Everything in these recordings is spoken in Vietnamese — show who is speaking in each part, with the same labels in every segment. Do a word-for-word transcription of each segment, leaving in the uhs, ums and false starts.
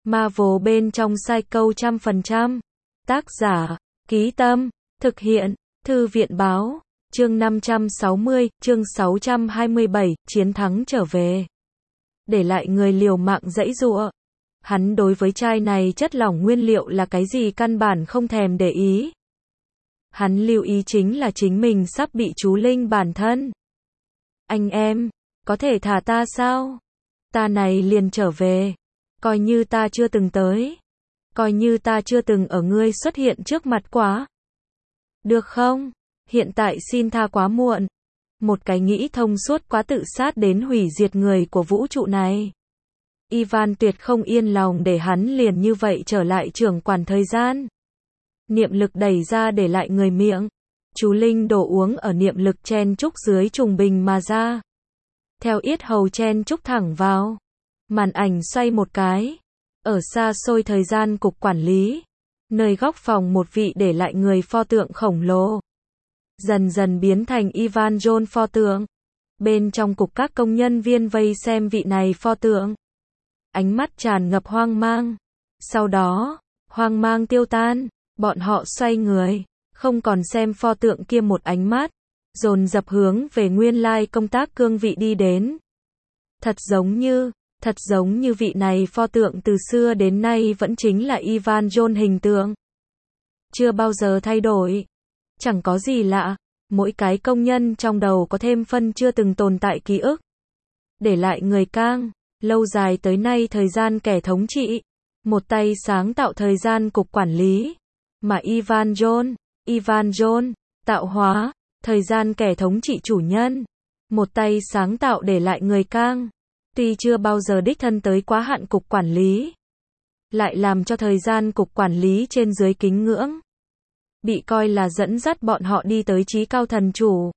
Speaker 1: Marvel bên trong Psycho trăm phần trăm. Tác giả, Ký Tâm, thực hiện, Thư viện Báo, chương năm trăm sáu mươi, chương sáu trăm hai mươi bảy, chiến thắng trở về. Để lại người liều mạng giãy giụa. Hắn đối với chai này chất lỏng nguyên liệu là cái gì căn bản không thèm để ý. Hắn lưu ý chính là chính mình sắp bị chú Linh bản thân. Anh em, có thể thả ta sao? Ta này liền trở về. Coi như ta chưa từng tới. Coi như ta chưa từng ở ngươi xuất hiện trước mặt quá. Được không? Hiện tại xin tha quá muộn. Một cái nghĩ thông suốt quá tự sát đến hủy diệt người của vũ trụ này. Ivan tuyệt không yên lòng để hắn liền như vậy trở lại trưởng quản thời gian. Niệm lực đẩy ra để lại người miệng. Chú Linh đổ uống ở niệm lực chen chúc dưới trùng bình mà ra. Theo yết hầu chen chúc thẳng vào. Màn ảnh xoay một cái. Ở xa xôi thời gian cục quản lý. Nơi góc phòng một vị để lại người pho tượng khổng lồ. Dần dần biến thành Ivan John pho tượng. Bên trong cục các công nhân viên vây xem vị này pho tượng. Ánh mắt tràn ngập hoang mang. Sau đó, hoang mang tiêu tan, bọn họ xoay người, không còn xem pho tượng kia một ánh mắt, dồn dập hướng về nguyên lai công tác cương vị đi đến. Thật giống như, thật giống như vị này pho tượng từ xưa đến nay vẫn chính là Ivan John hình tượng. Chưa bao giờ thay đổi. Chẳng có gì lạ, mỗi cái công nhân trong đầu có thêm phân chưa từng tồn tại ký ức. Để lại người cang, lâu dài tới nay thời gian kẻ thống trị, một tay sáng tạo thời gian cục quản lý, mà Ivan John, Ivan John, tạo hóa, thời gian kẻ thống trị chủ nhân, một tay sáng tạo để lại người cang, tuy chưa bao giờ đích thân tới quá hạn cục quản lý, lại làm cho thời gian cục quản lý trên dưới kính ngưỡng. Bị coi là dẫn dắt bọn họ đi tới chí cao thần chủ.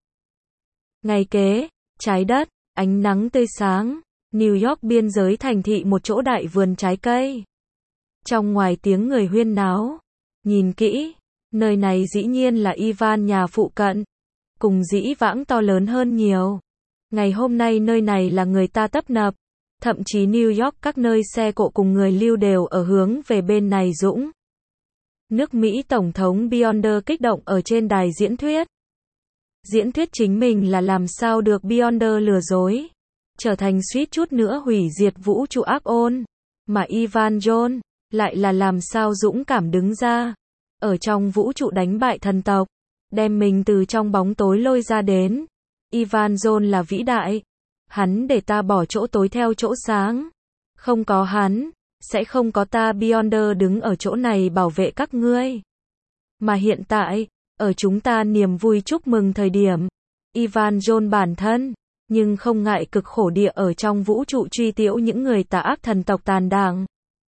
Speaker 1: Ngày kế, trái đất, ánh nắng tươi sáng, New York biên giới thành thị một chỗ đại vườn trái cây. Trong ngoài tiếng người huyên náo. Nhìn kỹ, nơi này dĩ nhiên là Ivan nhà phụ cận. Cùng dĩ vãng to lớn hơn nhiều. Ngày hôm nay nơi này là người ta tấp nập. Thậm chí New York các nơi xe cộ cùng người lưu đều ở hướng về bên này dũng. Nước Mỹ Tổng thống Beyonder kích động ở trên đài diễn thuyết. Diễn thuyết chính mình là làm sao được Beyonder lừa dối. Trở thành suýt chút nữa hủy diệt vũ trụ ác ôn. Mà Ivan John, lại là làm sao dũng cảm đứng ra. Ở trong vũ trụ đánh bại thần tộc. Đem mình từ trong bóng tối lôi ra đến. Ivan John là vĩ đại. Hắn để ta bỏ chỗ tối theo chỗ sáng. Không có hắn, sẽ không có ta Beyonder đứng ở chỗ này bảo vệ các ngươi. Mà hiện tại, ở chúng ta niềm vui chúc mừng thời điểm. Ivan John bản thân, nhưng không ngại cực khổ địa ở trong vũ trụ truy tiễu những người tà ác thần tộc tàn đảng.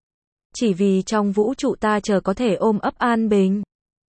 Speaker 1: Chỉ vì trong vũ trụ ta chờ có thể ôm ấp an bình.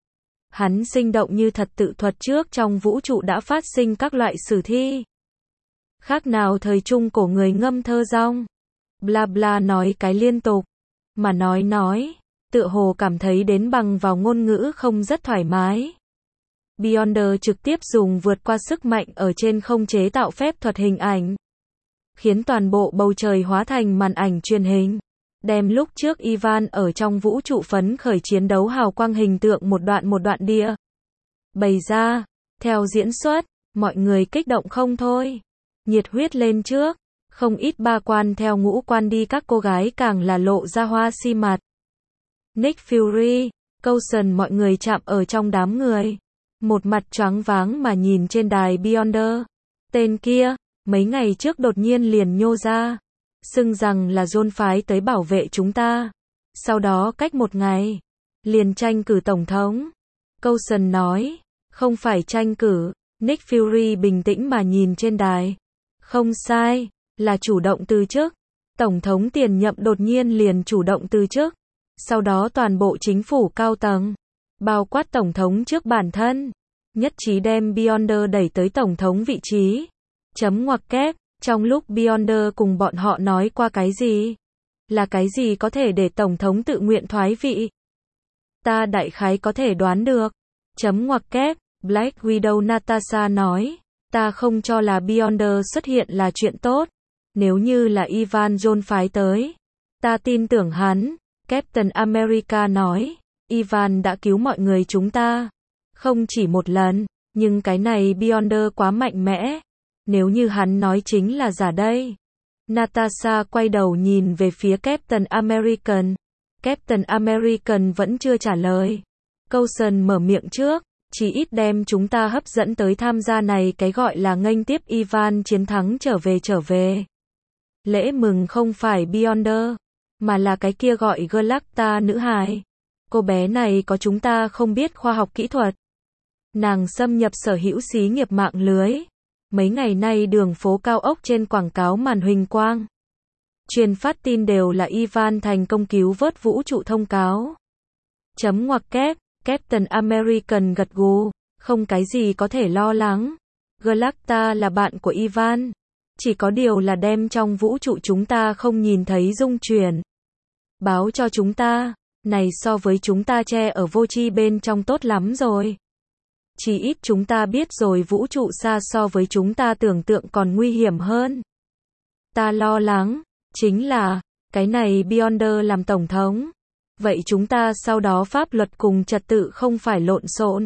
Speaker 1: Hắn sinh động như thật tự thuật trước trong vũ trụ đã phát sinh các loại sử thi. Khác nào thời trung cổ người ngâm thơ rong. Bla bla nói cái liên tục. Mà nói nói, tựa hồ cảm thấy đến bằng vào ngôn ngữ không rất thoải mái. Beyonder trực tiếp dùng vượt qua sức mạnh ở trên không chế tạo phép thuật hình ảnh. Khiến toàn bộ bầu trời hóa thành màn ảnh truyền hình. Đem lúc trước Ivan ở trong vũ trụ phấn khởi chiến đấu hào quang hình tượng một đoạn một đoạn địa. Bày ra, theo diễn xuất, mọi người kích động không thôi. Nhiệt huyết lên trước, không ít ba quan theo ngũ quan đi các cô gái càng là lộ ra hoa si mặt. Nick Fury, Coulson mọi người chạm ở trong đám người. Một mặt choáng váng mà nhìn trên đài Beyonder. Tên kia, mấy ngày trước đột nhiên liền nhô ra. Xưng rằng là John phái tới bảo vệ chúng ta. Sau đó cách một ngày, liền tranh cử tổng thống. Coulson nói, không phải tranh cử. Nick Fury bình tĩnh mà nhìn trên đài. Không sai, là chủ động từ chức. Tổng thống tiền nhậm đột nhiên liền chủ động từ chức. Sau đó toàn bộ chính phủ cao tầng, bao quát tổng thống trước bản thân, nhất trí đem Beyonder đẩy tới tổng thống vị trí. Chấm ngoặc kép, trong lúc Beyonder cùng bọn họ nói qua cái gì? Là cái gì có thể để tổng thống tự nguyện thoái vị? Ta đại khái có thể đoán được. Chấm ngoặc kép, Black Widow Natasha nói, ta không cho là Beyonder xuất hiện là chuyện tốt. Nếu như là Ivan John phái tới, ta tin tưởng hắn, Captain America nói, Ivan đã cứu mọi người chúng ta. Không chỉ một lần, nhưng cái này Beyonder quá mạnh mẽ. Nếu như hắn nói chính là giả đây. Natasha quay đầu nhìn về phía Captain American. Captain American vẫn chưa trả lời. Coulson mở miệng trước, chỉ ít đem chúng ta hấp dẫn tới tham gia này cái gọi là nghênh tiếp Ivan chiến thắng trở về trở về. Lễ mừng không phải Beyonder, mà là cái kia gọi Galacta nữ hài. Cô bé này có chúng ta không biết khoa học kỹ thuật. Nàng xâm nhập sở hữu xí nghiệp mạng lưới. Mấy ngày nay đường phố cao ốc trên quảng cáo màn huỳnh quang. Truyền phát tin đều là Ivan thành công cứu vớt vũ trụ thông cáo. Chấm ngoặc kép, Captain American gật gù, không cái gì có thể lo lắng. Galacta là bạn của Ivan. Chỉ có điều là đem trong vũ trụ chúng ta không nhìn thấy dung chuyển. Báo cho chúng ta, này so với chúng ta che ở vô tri bên trong tốt lắm rồi. Chỉ ít chúng ta biết rồi vũ trụ xa so với chúng ta tưởng tượng còn nguy hiểm hơn. Ta lo lắng, chính là, cái này Beyonder làm tổng thống. Vậy chúng ta sau đó pháp luật cùng trật tự không phải lộn xộn.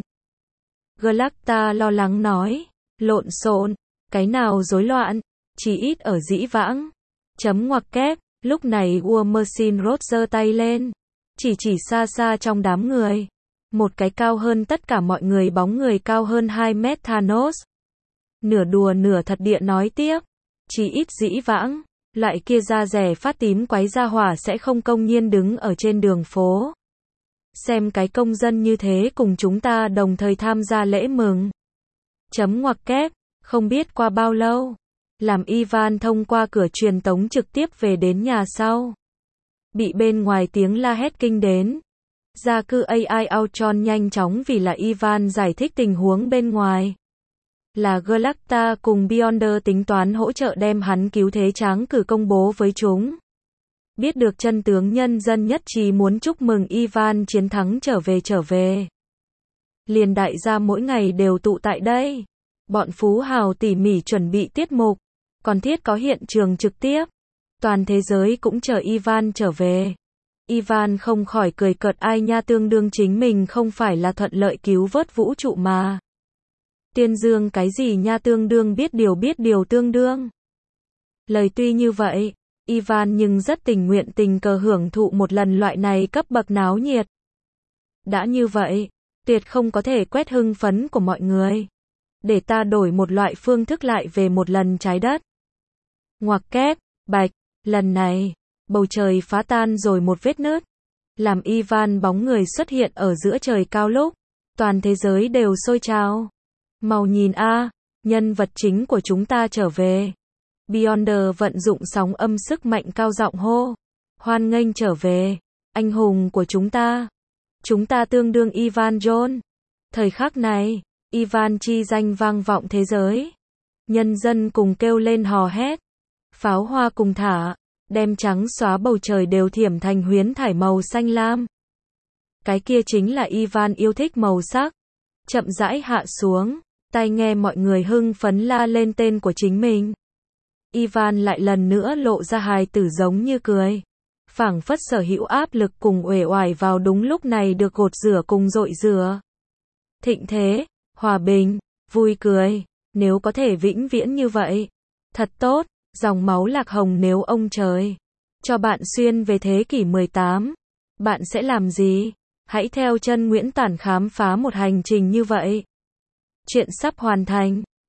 Speaker 1: Galacta lo lắng nói, lộn xộn, cái nào rối loạn, chỉ ít ở dĩ vãng. Chấm ngoặc kép, lúc này War Machine Rod giơ tay lên, chỉ chỉ xa xa trong đám người. Một cái cao hơn tất cả mọi người bóng người cao hơn hai mét Thanos. Nửa đùa nửa thật địa nói tiếp, chỉ ít dĩ vãng, loại kia da rẻ phát tím quái da hỏa sẽ không công nhiên đứng ở trên đường phố. Xem cái công dân như thế cùng chúng ta đồng thời tham gia lễ mừng. Chấm ngoặc kép, không biết qua bao lâu, làm Ivan thông qua cửa truyền tống trực tiếp về đến nhà sau. Bị bên ngoài tiếng la hét kinh đến. Gia cư a i Ultron nhanh chóng vì là Ivan giải thích tình huống bên ngoài. Là Galacta cùng Beyonder tính toán hỗ trợ đem hắn cứu thế tráng cử công bố với chúng. Biết được chân tướng nhân dân nhất trí muốn chúc mừng Ivan chiến thắng trở về trở về. Liền đại gia mỗi ngày đều tụ tại đây. Bọn phú hào tỉ mỉ chuẩn bị tiết mục. Còn thiết có hiện trường trực tiếp. Toàn thế giới cũng chờ Ivan trở về. Ivan không khỏi cười cợt ai nha tương đương chính mình không phải là thuận lợi cứu vớt vũ trụ mà. Tiên dương cái gì nha tương đương biết điều biết điều tương đương. Lời tuy như vậy, Ivan nhưng rất tình nguyện tình cờ hưởng thụ một lần loại này cấp bậc náo nhiệt. Đã như vậy, tuyệt không có thể quét hưng phấn của mọi người. Để ta đổi một loại phương thức lại về một lần trái đất. Ngoặc kép, bạch, lần này, bầu trời phá tan rồi một vết nứt. Làm Ivan bóng người xuất hiện ở giữa trời cao lúc. Toàn thế giới đều sôi trào. Mau nhìn a, nhân vật chính của chúng ta trở về. Beyonder vận dụng sóng âm sức mạnh cao giọng hô. Hoan nghênh trở về, anh hùng của chúng ta. Chúng ta tương đương Ivan John. Thời khắc này, Ivan chi danh vang vọng thế giới. Nhân dân cùng kêu lên hò hét. Pháo hoa cùng thả, đem trắng xóa bầu trời đều thiểm thành huyến thải màu xanh lam. Cái kia chính là Ivan yêu thích màu sắc. Chậm rãi hạ xuống, tai nghe mọi người hưng phấn la lên tên của chính mình. Ivan lại lần nữa lộ ra hài tử giống như cười. Phảng phất sở hữu áp lực cùng uể oải vào đúng lúc này được gột rửa cùng dội rửa. Thịnh thế, hòa bình, vui cười, nếu có thể vĩnh viễn như vậy. Thật tốt, dòng máu lạc hồng nếu ông trời cho bạn xuyên về thế kỷ mười tám, bạn sẽ làm gì? Hãy theo chân Nguyễn Tản khám phá một hành trình như vậy. Chuyện sắp hoàn thành.